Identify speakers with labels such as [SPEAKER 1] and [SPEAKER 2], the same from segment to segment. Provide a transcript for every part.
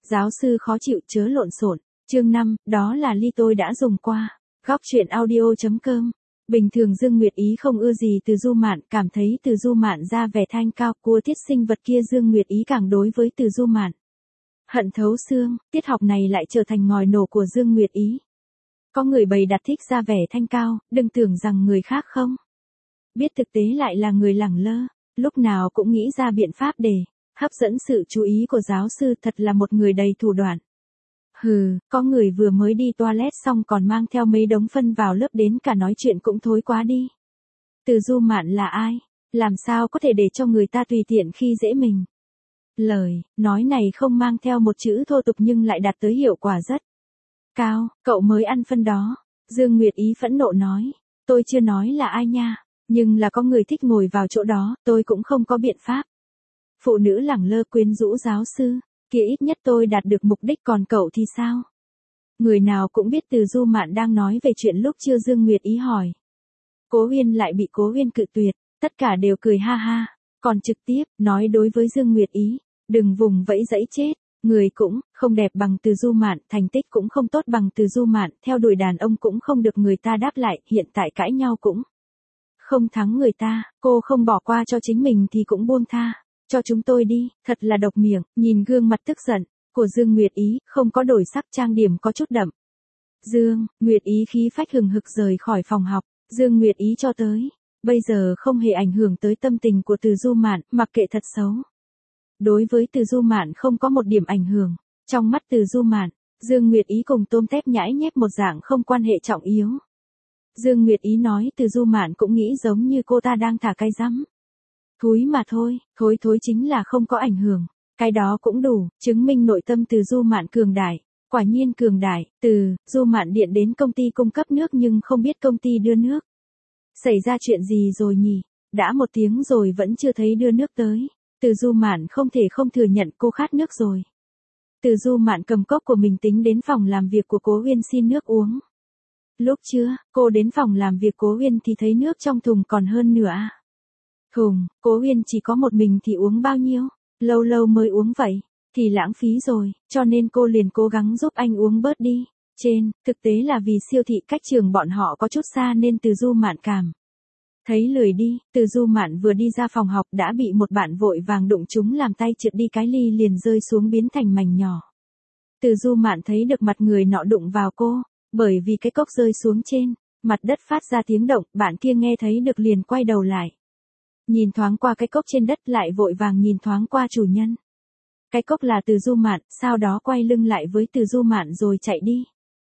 [SPEAKER 1] Giáo sư khó chịu chớ lộn xộn. Chương 5, đó là ly tôi đã dùng qua. Góc truyện audio.com. Bình thường Dương Nguyệt Ý không ưa gì Từ Du Mạn, cảm thấy Từ Du Mạn ra vẻ thanh cao, cua thiết sinh vật kia Dương Nguyệt Ý càng đối với Từ Du Mạn hận thấu xương, tiết học này lại trở thành ngòi nổ của Dương Nguyệt Ý. Có người bày đặt thích ra vẻ thanh cao, đừng tưởng rằng người khác không biết thực tế lại là người lẳng lơ, lúc nào cũng nghĩ ra biện pháp để hấp dẫn sự chú ý của giáo sư, thật là một người đầy thủ đoạn. Hừ, có người vừa mới đi toilet xong còn mang theo mấy đống phân vào lớp, đến cả nói chuyện cũng thối quá đi. Từ Du Mạn là ai? Làm sao có thể để cho người ta tùy tiện khi dễ mình? Lời nói này không mang theo một chữ thô tục nhưng lại đạt tới hiệu quả rất cao. Cậu mới ăn phân đó. Dương Nguyệt Ý phẫn nộ nói. Tôi chưa nói là ai nha. Nhưng là có người thích ngồi vào chỗ đó, tôi cũng không có biện pháp. Phụ nữ lẳng lơ quyến rũ giáo sư. Kia ít nhất tôi đạt được mục đích, còn cậu thì sao? Người nào cũng biết Từ Du Mạn đang nói về chuyện lúc chưa. Dương Nguyệt Ý hỏi. Cố Huyên lại bị Cố Huyên cự tuyệt. Tất cả đều cười ha ha. Còn trực tiếp nói đối với Dương Nguyệt Ý. Đừng vùng vẫy dẫy chết. Người cũng không đẹp bằng Từ Du Mạn, thành tích cũng không tốt bằng Từ Du Mạn, theo đuổi đàn ông cũng không được người ta đáp lại, hiện tại cãi nhau cũng không thắng người ta, cô không bỏ qua cho chính mình thì cũng buông tha cho chúng tôi đi. Thật là độc miệng. Nhìn gương mặt tức giận của Dương Nguyệt Ý, không có đổi sắc, trang điểm có chút đậm. Dương Nguyệt Ý khí phách hừng hực rời khỏi phòng học. Dương Nguyệt Ý cho tới bây giờ không hề ảnh hưởng tới tâm tình của Từ Du Mạn, mặc kệ thật xấu. Đối với Từ Du Mạn không có một điểm ảnh hưởng. Trong mắt Từ Du Mạn, Dương Nguyệt Ý cùng tôm tép nhãi nhép một dạng, không quan hệ trọng yếu. Dương Nguyệt Ý nói Từ Du Mạn cũng nghĩ giống như cô ta đang thả cái rắm thúi mà thôi, thối chính là không có ảnh hưởng. Cái đó cũng đủ chứng minh nội tâm Từ Du Mạn cường đại. Quả nhiên cường đại. Từ Du Mạn điện đến công ty cung cấp nước nhưng không biết công ty đưa nước xảy ra chuyện gì rồi nhỉ? Đã 1 tiếng rồi vẫn chưa thấy đưa nước tới. Từ Du Mạn không thể không thừa nhận cô khát nước rồi. Từ Du Mạn cầm cốc của mình tính đến phòng làm việc của Cố Huyên xin nước uống. Lúc trưa, cô đến phòng làm việc Cố Huyên thì thấy nước trong thùng còn hơn nửa thùng. Cố Huyên chỉ có một mình thì uống bao nhiêu? Lâu lâu mới uống vậy thì lãng phí rồi, cho nên cô liền cố gắng giúp anh uống bớt đi. Thực tế là vì siêu thị cách trường bọn họ có chút xa nên Từ Du Mạn cảm thấy lười đi. Từ Du Mạn vừa đi ra phòng học đã bị một bạn vội vàng đụng trúng, làm tay trượt đi, cái ly liền rơi xuống biến thành mảnh nhỏ. Từ Du Mạn thấy được mặt người nọ đụng vào cô, bởi vì cái cốc rơi xuống trên mặt đất phát ra tiếng động, bạn kia nghe thấy được liền quay đầu lại. Nhìn thoáng qua cái cốc trên đất, lại vội vàng nhìn thoáng qua chủ nhân. Cái cốc là Từ Du Mạn, sau đó quay lưng lại với Từ Du Mạn rồi chạy đi.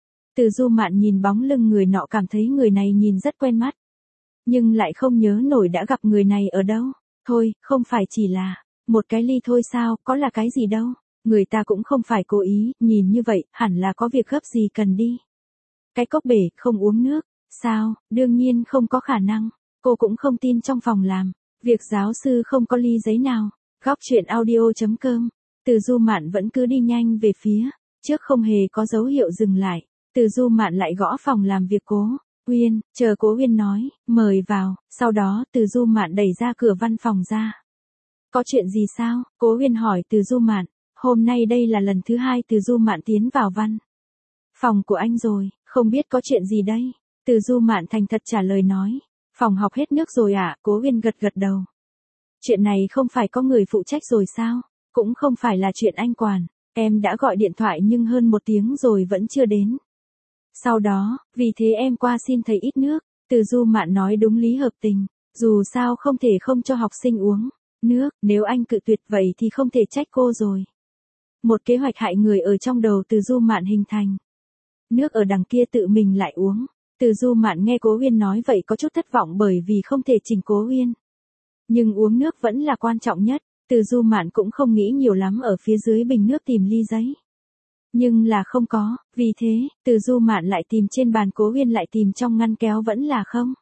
[SPEAKER 1] Từ Du Mạn nhìn bóng lưng người nọ, cảm thấy người này nhìn rất quen mắt. Nhưng lại không nhớ nổi đã gặp người này ở đâu. Thôi, không phải chỉ là một cái ly thôi sao, có là cái gì đâu. Người ta cũng không phải cố ý, nhìn như vậy, hẳn là có việc gấp gì cần đi. Cái cốc bể, không uống nước. Sao, đương nhiên không có khả năng. Cô cũng không tin trong phòng làm việc giáo sư không có ly giấy nào. Góc truyện audio.com. Từ Du Mạn vẫn cứ đi nhanh về phía trước, không hề có dấu hiệu dừng lại. Từ Du Mạn lại gõ phòng làm việc Cố Huyên, chờ Cố Huyên nói, mời vào. Sau đó Từ Du Mạn đẩy ra cửa văn phòng ra. Có chuyện gì sao? Cố Huyên hỏi Từ Du Mạn. Hôm nay đây là lần thứ 2 Từ Du Mạn tiến vào văn phòng của anh rồi, không biết có chuyện gì đây? Từ Du Mạn thành thật trả lời nói. Phòng học hết nước rồi ạ. Cố Huyên gật gật đầu. Chuyện này không phải có người phụ trách rồi sao? Cũng không phải là chuyện anh quản. Em đã gọi điện thoại nhưng hơn 1 tiếng rồi vẫn chưa đến. Sau đó, vì thế em qua xin thầy ít nước. Từ Du Mạn nói đúng lý hợp tình. Dù sao không thể không cho học sinh uống nước, nếu anh cự tuyệt vậy thì không thể trách cô rồi. Một kế hoạch hại người ở trong đầu Từ Du Mạn hình thành. Nước ở đằng kia tự mình lại uống. Từ Du Mạn nghe Cố Huyên nói vậy có chút thất vọng bởi vì không thể chỉnh Cố Huyên. Nhưng uống nước vẫn là quan trọng nhất. Từ Du Mạn cũng không nghĩ nhiều lắm, ở phía dưới bình nước tìm ly giấy. Nhưng là không có, vì thế, Từ Du Mạn lại tìm trên bàn Cố Huyên, lại tìm trong ngăn kéo vẫn là không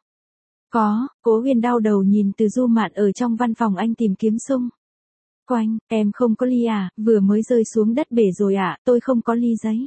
[SPEAKER 1] có. Cố Huyên đau đầu nhìn Từ Du Mạn ở trong văn phòng, anh tìm kiếm xung quanh. Em không có ly à, vừa mới rơi xuống đất bể rồi ạ, tôi không có ly giấy.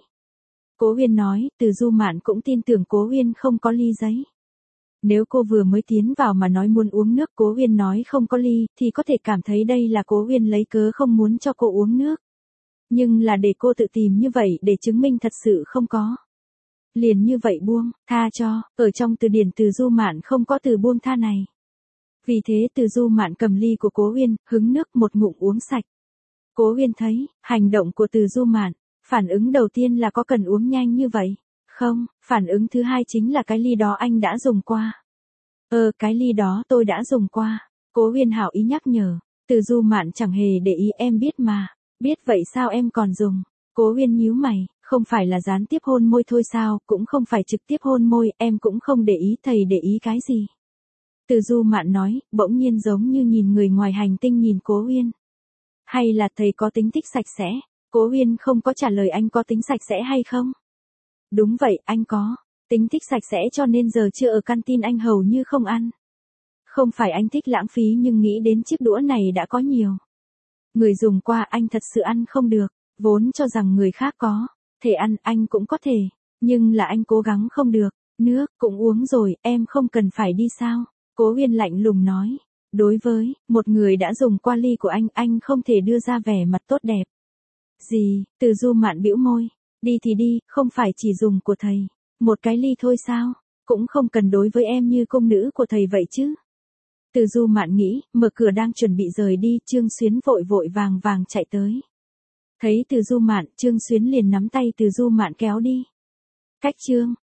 [SPEAKER 1] Cố Huyên nói. Từ Du Mạn cũng tin tưởng Cố Huyên không có ly giấy. Nếu cô vừa mới tiến vào mà nói muốn uống nước, Cố Huyên nói không có ly, thì có thể cảm thấy đây là Cố Huyên lấy cớ không muốn cho cô uống nước. Nhưng là để cô tự tìm như vậy để chứng minh thật sự không có. Liền như vậy buông, tha cho, ở trong từ điển Từ Du Mạn không có từ buông tha này. Vì thế Từ Du Mạn cầm ly của Cố Uyên, hứng nước một ngụm uống sạch. Cố Uyên thấy, hành động của Từ Du Mạn, phản ứng đầu tiên là có cần uống nhanh như vậy? Không, phản ứng thứ hai chính là cái ly đó anh đã dùng qua. Cái ly đó tôi đã dùng qua. Cố Uyên hảo ý nhắc nhở. Từ Du Mạn chẳng hề để ý, em biết mà. Biết vậy sao em còn dùng? Cố Uyên nhíu mày, không phải là gián tiếp hôn môi thôi sao, cũng không phải trực tiếp hôn môi, em cũng không để ý, thầy để ý cái gì? Từ Du Mạn nói, bỗng nhiên giống như nhìn người ngoài hành tinh nhìn Cố Uyên. Hay là thầy có tính thích sạch sẽ? Cố Uyên không có trả lời anh có tính sạch sẽ hay không? Đúng vậy, anh có. Tính thích sạch sẽ cho nên giờ chưa ở canteen anh hầu như không ăn. Không phải anh thích lãng phí nhưng nghĩ đến chiếc đũa này đã có nhiều. Người dùng qua anh thật sự ăn không được, vốn cho rằng người khác có. Thể ăn anh cũng có thể, nhưng là anh cố gắng không được. Nước cũng uống rồi, em không cần phải đi sao? Cố Uyên lạnh lùng nói. Đối với một người đã dùng qua ly của anh không thể đưa ra vẻ mặt tốt đẹp. Gì? Từ Du Mạn bĩu môi. Đi thì đi, không phải chỉ dùng của thầy. Một cái ly thôi sao? Cũng không cần đối với em như công nữ của thầy vậy chứ. Từ Du Mạn nghĩ, mở cửa đang chuẩn bị rời đi, Trương Xuyến vội vội vàng vàng chạy tới. Thấy Từ Du Mạn, Trương Xuyến liền nắm tay Từ Du Mạn kéo đi. Cách Trương,